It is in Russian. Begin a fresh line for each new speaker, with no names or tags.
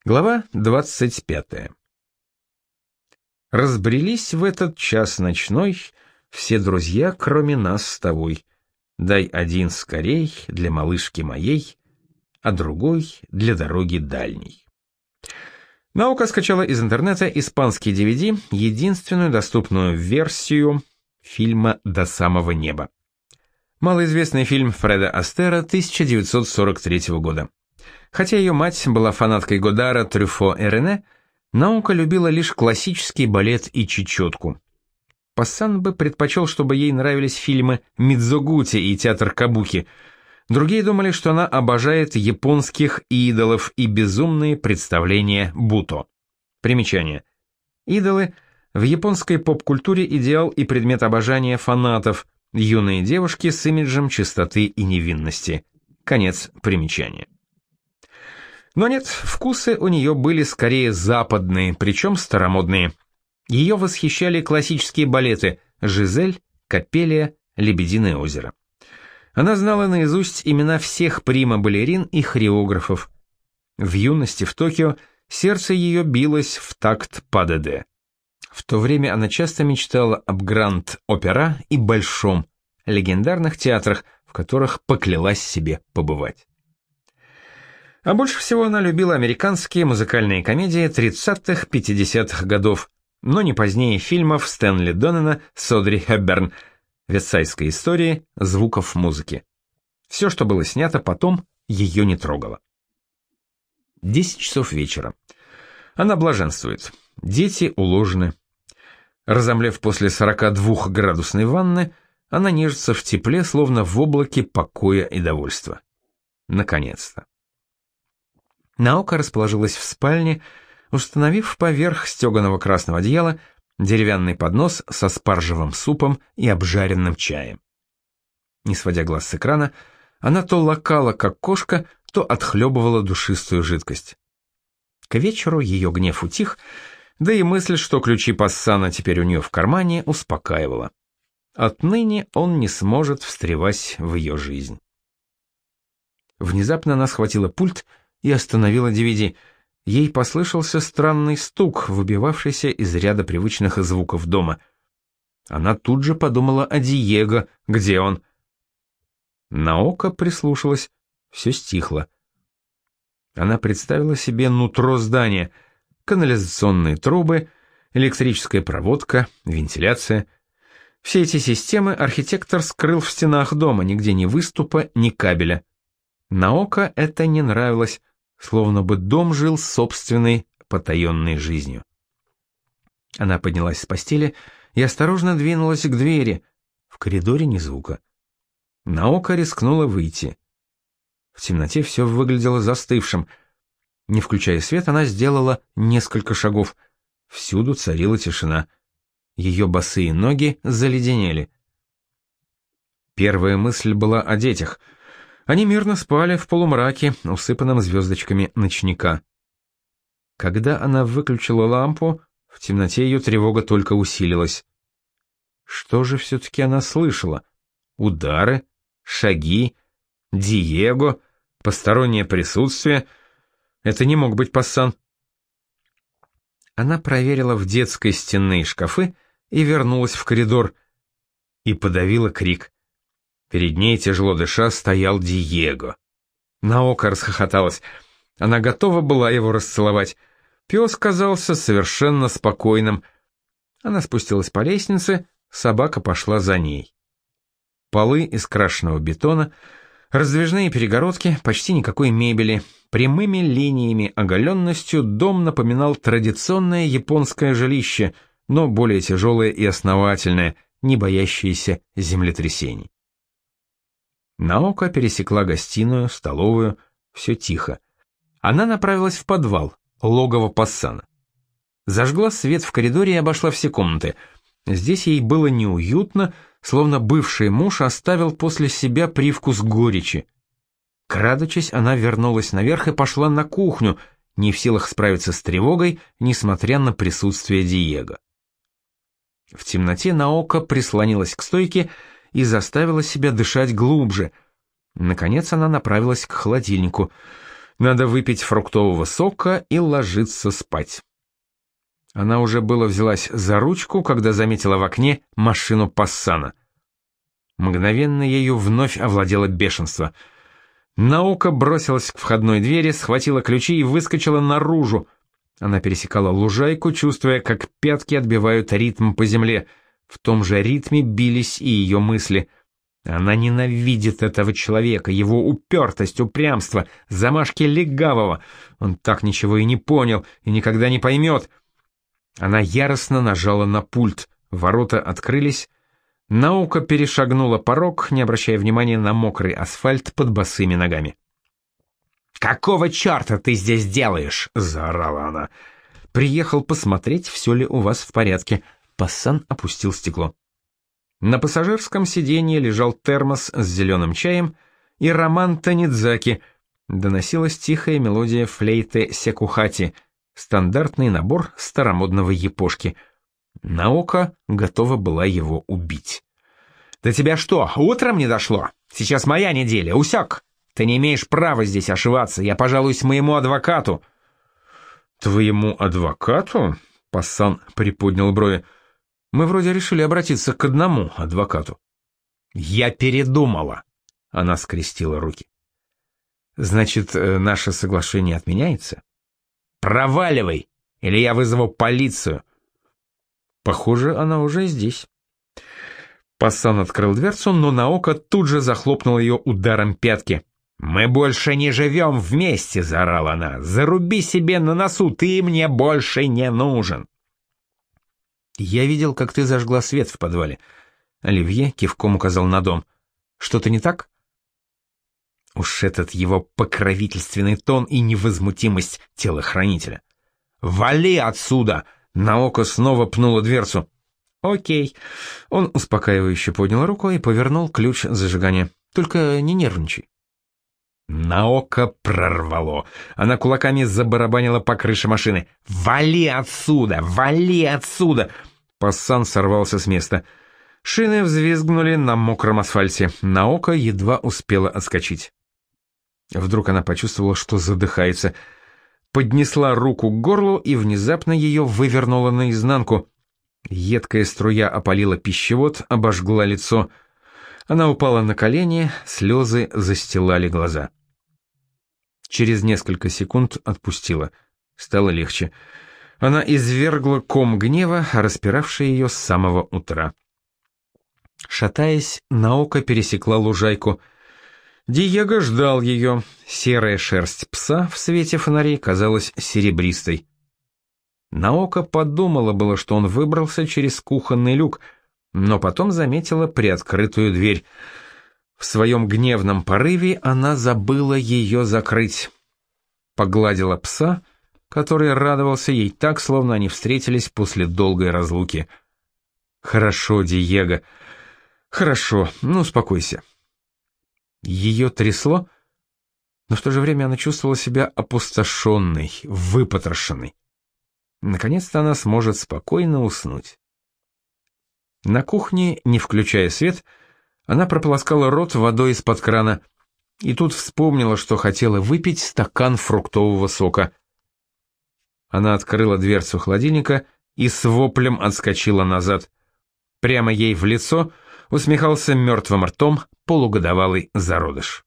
Глава 25. Разбрелись в этот час ночной все друзья, кроме нас с тобой. Дай один скорей для малышки моей, а другой для дороги дальней. Наука скачала из интернета испанский DVD, единственную доступную версию фильма «До самого неба». Малоизвестный фильм Фреда Астера 1943 года. Хотя ее мать была фанаткой Годара, Трюфо и Рене, Наука любила лишь классический балет и чечетку. Пассан бы предпочел, чтобы ей нравились фильмы Мидзогути и театр кабуки. Другие думали, что она обожает японских идолов и безумные представления Буто. Примечание. Идолы – в японской поп-культуре идеал и предмет обожания фанатов, юные девушки с имиджем чистоты и невинности. Конец примечания. Но нет, вкусы у нее были скорее западные, причем старомодные. Ее восхищали классические балеты «Жизель», «Капелия», «Лебединое озеро». Она знала наизусть имена всех прима-балерин и хореографов. В юности в Токио сердце ее билось в такт ПДД. В то время она часто мечтала об Гранд-Опера и Большом, легендарных театрах, в которых поклялась себе побывать. А больше всего она любила американские музыкальные комедии 30-х-50-х годов, но не позднее фильмов Стэнли Доннена с Одри Хепберн, «Версальской истории», звуков музыки. Все, что было снято потом, ее не трогало. 10 часов вечера. Она блаженствует. Дети уложены. Разомлев после 42-градусной ванны, она нежится в тепле, словно в облаке покоя и довольства. Наконец-то. Наука расположилась в спальне, установив поверх стеганого красного одеяла деревянный поднос со спаржевым супом и обжаренным чаем. Не сводя глаз с экрана, она то лакала, как кошка, то отхлебывала душистую жидкость. К вечеру ее гнев утих, да и мысль, что ключи Пассана теперь у нее в кармане, успокаивала. Отныне он не сможет встревать в ее жизнь. Внезапно она схватила пульт и остановила DVD. Ей послышался странный стук, выбивавшийся из ряда привычных звуков дома. Она тут же подумала о Диего, где он. Наока прислушалась, все стихло. Она представила себе нутро здания, канализационные трубы, электрическая проводка, вентиляция. Все эти системы архитектор скрыл в стенах дома, нигде ни выступа, ни кабеля. Наока это не нравилось, словно бы дом жил собственной потаенной жизнью. Она поднялась с постели и осторожно двинулась к двери. В коридоре ни звука. Наока рискнула выйти. В темноте все выглядело застывшим. Не включая свет, она сделала несколько шагов. Всюду царила тишина. Ее босые ноги заледенели. Первая мысль была о детях — они мирно спали в полумраке, усыпанном звездочками ночника. Когда она выключила лампу, в темноте ее тревога только усилилась. Что же все-таки она слышала? Удары, шаги, Диего, постороннее присутствие. Это не мог быть Пассан. Она проверила в детской стенные шкафы и вернулась в коридор. И подавила крик. Перед ней, тяжело дыша, стоял Диего. Наока расхохоталась. Она готова была его расцеловать. Пес казался совершенно спокойным. Она спустилась по лестнице, собака пошла за ней. Полы из крашеного бетона, раздвижные перегородки, почти никакой мебели. Прямыми линиями, оголенностью дом напоминал традиционное японское жилище, но более тяжелое и основательное, не боящееся землетрясений. Наока пересекла гостиную, столовую, все тихо. Она направилась в подвал, логово Пассана. Зажгла свет в коридоре и обошла все комнаты. Здесь ей было неуютно, словно бывший муж оставил после себя привкус горечи. Крадучись, она вернулась наверх и пошла на кухню, не в силах справиться с тревогой, несмотря на присутствие Диего. В темноте Наока прислонилась к стойке и заставила себя дышать глубже. Наконец она направилась к холодильнику. Надо выпить фруктового сока и ложиться спать. Она уже было взялась за ручку, когда заметила в окне машину Пассана. Мгновенно ею вновь овладело бешенство. Наука бросилась к входной двери, схватила ключи и выскочила наружу. Она пересекала лужайку, чувствуя, как пятки отбивают ритм по земле. В том же ритме бились и ее мысли. Она ненавидит этого человека, его упертость, упрямство, замашки легавого. Он так ничего и не понял, и никогда не поймет. Она яростно нажала на пульт. Ворота открылись. Наука перешагнула порог, не обращая внимания на мокрый асфальт под босыми ногами. «Какого черта ты здесь делаешь?» — заорала она. «Приехал посмотреть, все ли у вас в порядке». Пассан опустил стекло. На пассажирском сиденье лежал термос с зеленым чаем и роман Танидзаки. Доносилась тихая мелодия флейты секухати, стандартный набор старомодного япошки. Наока готова была его убить. «До тебя что, утром не дошло? Сейчас моя неделя, усек! Ты не имеешь права здесь ошиваться, я пожалуюсь моему адвокату». «Твоему адвокату?» — Пассан приподнял брови. «Мы вроде решили обратиться к одному адвокату». «Я передумала», — она скрестила руки. «Значит, наше соглашение отменяется?» «Проваливай, или я вызову полицию». Похоже, она уже здесь. Пассан открыл дверцу, но Наока тут же захлопнул ее ударом пятки. «Мы больше не живем вместе», — заорала она. «Заруби себе на носу, ты мне больше не нужен». «Я видел, как ты зажгла свет в подвале». Оливье кивком указал на дом. «Что-то не так?» Уж этот его покровительственный тон и невозмутимость телохранителя. «Вали отсюда!» Наока снова пнула дверцу. «Окей». Он успокаивающе поднял руку и повернул ключ зажигания. «Только не нервничай». Наока прорвало. Она кулаками забарабанила по крыше машины. «Вали отсюда! Вали отсюда!» Пассан сорвался с места. Шины взвизгнули на мокром асфальте. Наока едва успела отскочить. Вдруг она почувствовала, что задыхается. Поднесла руку к горлу и внезапно ее вывернула наизнанку. Едкая струя опалила пищевод, обожгла лицо. Она упала на колени, слезы застилали глаза. Через несколько секунд отпустила. Стало легче. Она извергла ком гнева, распиравший ее с самого утра. Шатаясь, Наока пересекла лужайку. Диего ждал ее. Серая шерсть пса в свете фонарей казалась серебристой. Наока подумала было, что он выбрался через кухонный люк, но потом заметила приоткрытую дверь. В своем гневном порыве она забыла ее закрыть. Погладила пса, который радовался ей так, словно они встретились после долгой разлуки. «Хорошо, Диего. Хорошо, ну успокойся». Ее трясло, но в то же время она чувствовала себя опустошенной, выпотрошенной. Наконец-то она сможет спокойно уснуть. На кухне, не включая свет, она прополоскала рот водой из-под крана и тут вспомнила, что хотела выпить стакан фруктового сока. Она открыла дверцу холодильника и с воплем отскочила назад. Прямо ей в лицо усмехался мертвым ртом полугодовалый зародыш.